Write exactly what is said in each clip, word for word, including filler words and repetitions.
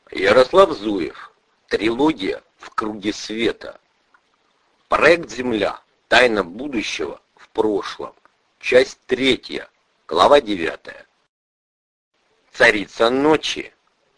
Ярослав Зуев. Трилогия «В круге света». Проект «Земля. Тайна будущего в прошлом». Часть третья. Глава девятая. Царица ночи.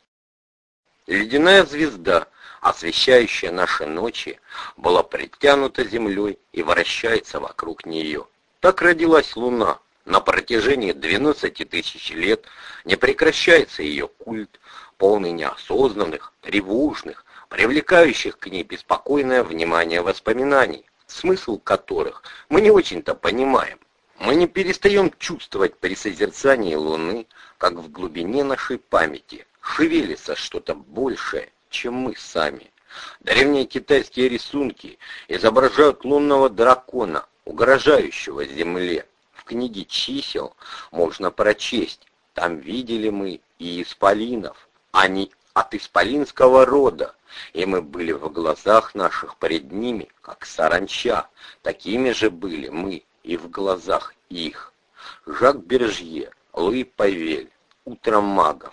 Ледяная звезда, освещающая наши ночи, была притянута землей и вращается вокруг нее. Так родилась Луна. На протяжении двенадцати тысяч лет не прекращается ее культ, полный неосознанных, тревожных, привлекающих к ней беспокойное внимание воспоминаний, смысл которых мы не очень-то понимаем. Мы не перестаем чувствовать при созерцании Луны, как в глубине нашей памяти шевелится что-то большее, чем мы сами. Древние китайские рисунки изображают лунного дракона, угрожающего Земле. В книге чисел можно прочесть: там видели мы и исполинов, они от исполинского рода, и мы были в глазах наших пред ними, как саранча, такими же были мы и в глазах их. Жак Бержье, Луи Павель, «Утро магов».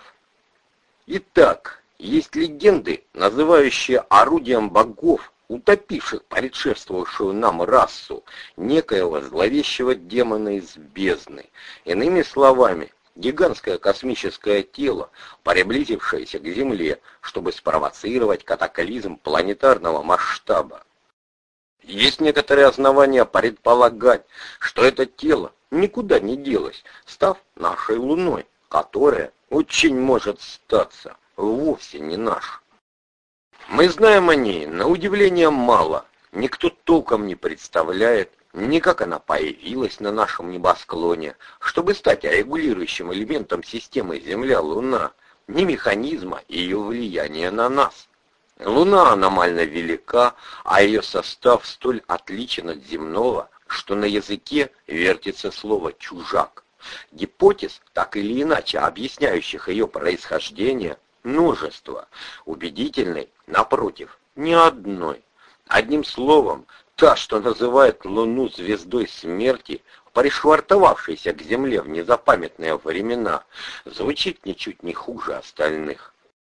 Итак, есть легенды, называющие орудием богов, утопивших предшествовавшую нам расу, некоего зловещего демона из бездны. Иными словами, гигантское космическое тело, приблизившееся к Земле, чтобы спровоцировать катаклизм планетарного масштаба. Есть некоторые основания предполагать, что это тело никуда не делось, став нашей Луной, которая очень может статься вовсе не наша. Мы знаем о ней, на удивление, мало. Никто толком не представляет, ни как она появилась на нашем небосклоне, чтобы стать регулирующим элементом системы Земля-Луна, ни механизма ее влияния на нас. Луна аномально велика, а ее состав столь отличен от земного, что на языке вертится слово «чужак». Гипотез, так или иначе объясняющих ее происхождение, множество. Убедительной, напротив, ни одной. Одним словом, та, что называет Луну звездой смерти, пришвартовавшейся к Земле в незапамятные времена, звучит ничуть не хуже остальных.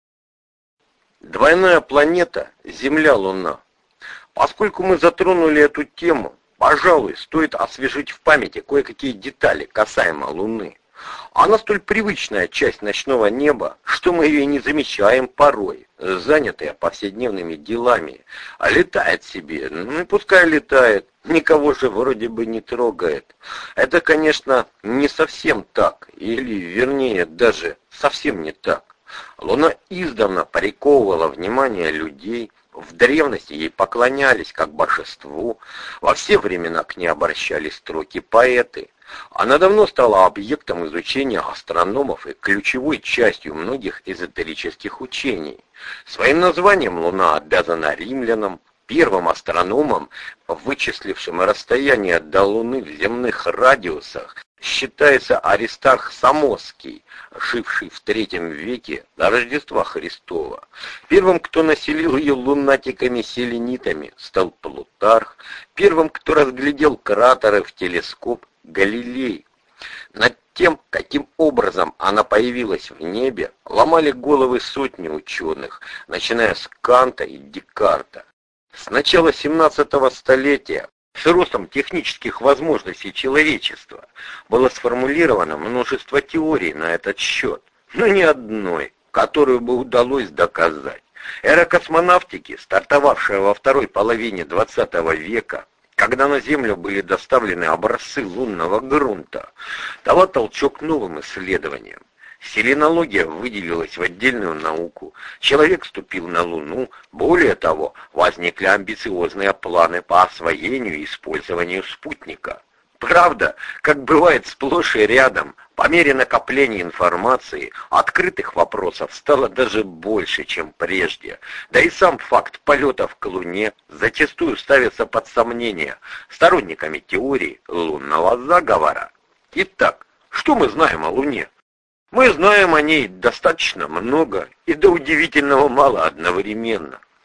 Двойная планета — Земля-Луна. Поскольку мы затронули эту тему, пожалуй, стоит освежить в памяти кое-какие детали касаемо Луны. Она столь привычная часть ночного неба, что мы ее не замечаем порой, занятые повседневными делами. А летает себе, ну и пускай летает, никого же вроде бы не трогает. Это, конечно, не совсем так, или, вернее, даже совсем не так. Луна издавна приковывала внимание людей, в древности ей поклонялись как божеству, во все времена к ней обращались строки поэты. Она давно стала объектом изучения астрономов и ключевой частью многих эзотерических учений. Своим названием Луна обязана римлянам, первым астрономам, вычислившим расстояние до Луны в земных радиусах, считается Аристарх Самосский, живший в третьем веке до Рождества Христова. Первым, кто населил ее лунатиками-селенитами, стал Плутарх. Первым, кто разглядел кратеры в телескоп, Галилей. Над тем, каким образом она появилась в небе, ломали головы сотни ученых, начиная с Канта и Декарта. С начала семнадцатого столетия, с ростом технических возможностей человечества, было сформулировано множество теорий на этот счет, но ни одной, которую бы удалось доказать. Эра космонавтики, стартовавшая во второй половине двадцатого века, когда на Землю были доставлены образцы лунного грунта, дала толчок новым исследованиям. Селенология выделилась в отдельную науку, человек вступил на Луну, более того, возникли амбициозные планы по освоению и использованию спутника. Правда, как бывает сплошь и рядом, по мере накопления информации, открытых вопросов стало даже больше, чем прежде. Да и сам факт полетов к Луне зачастую ставится под сомнение сторонниками теории лунного заговора. Итак, что мы знаем о Луне? Мы знаем о ней достаточно много и до удивительного мало одновременно.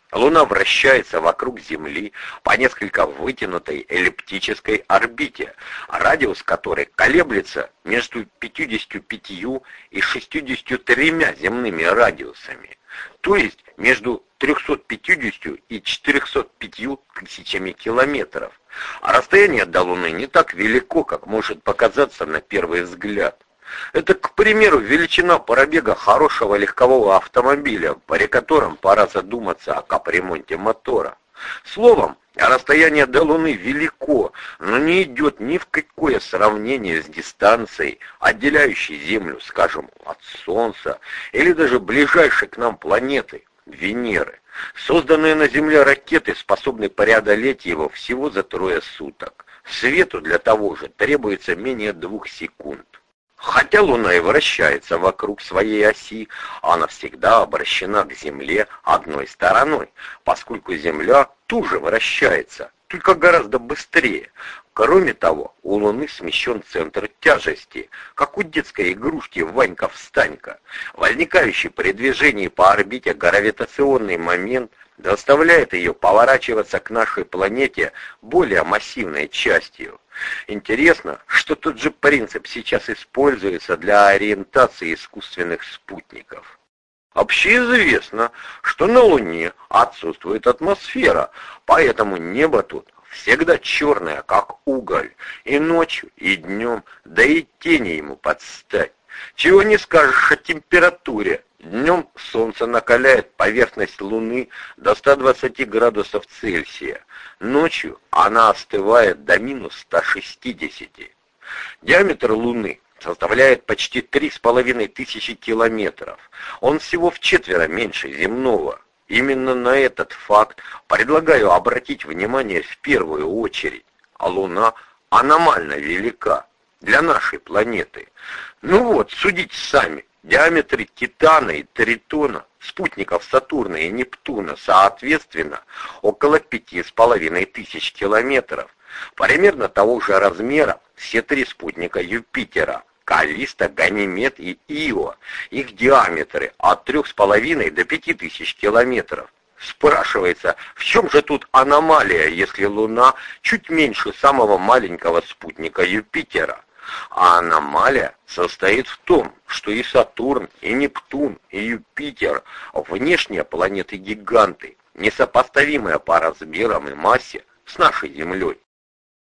Луна вращается вокруг Земли по несколько вытянутой эллиптической орбите, радиус которой колеблется между пятьюдесятью пятью и шестьюдесятью тремя земными радиусами, то есть между трёхсот пятьюдесятью и четырёхсот пятью тысячами километров. А расстояние до Луны не так велико, как может показаться на первый взгляд. Это, к примеру, величина пробега хорошего легкового автомобиля, при котором пора задуматься о капремонте мотора. Словом, расстояние до Луны велико, но не идет ни в какое сравнение с дистанцией, отделяющей Землю, скажем, от Солнца, или даже ближайшей к нам планеты, Венеры. Созданные на Земле ракеты способны преодолеть его всего за трое суток. Свету для того же требуется менее двух секунд. Хотя Луна и вращается вокруг своей оси, она всегда обращена к Земле одной стороной, поскольку Земля тоже вращается, только гораздо быстрее. Кроме того, у Луны смещен центр тяжести, как у детской игрушки «Ванька-встанька». Возникающий при движении по орбите гравитационный момент заставляет ее поворачиваться к нашей планете более массивной частью. Интересно, что тот же принцип сейчас используется для ориентации искусственных спутников. Общеизвестно, что на Луне отсутствует атмосфера, поэтому небо тут всегда черное, как уголь, и ночью, и днем, да и тени ему подстать. Чего не скажешь о температуре. Днем солнце накаляет поверхность Луны до ста двадцати градусов Цельсия. Ночью она остывает до минус ста шестидесяти. Диаметр Луны составляет почти три с половиной тысячи километров. Он всего вчетверо меньше земного. Именно на этот факт предлагаю обратить внимание в первую очередь. А Луна аномально велика для нашей планеты. Ну вот, судите сами. Диаметры Титана и Тритона, спутников Сатурна и Нептуна, соответственно, около пяти с половиной тысяч километров. Примерно того же размера все три спутника Юпитера, Каллиста, Ганимед и Ио. Их диаметры от трех с половиной до пяти тысяч километров. Спрашивается, в чем же тут аномалия, если Луна чуть меньше самого маленького спутника Юпитера? А аномалия состоит в том, что и Сатурн, и Нептун, и Юпитер – внешние планеты-гиганты, несопоставимые по размерам и массе с нашей Землей.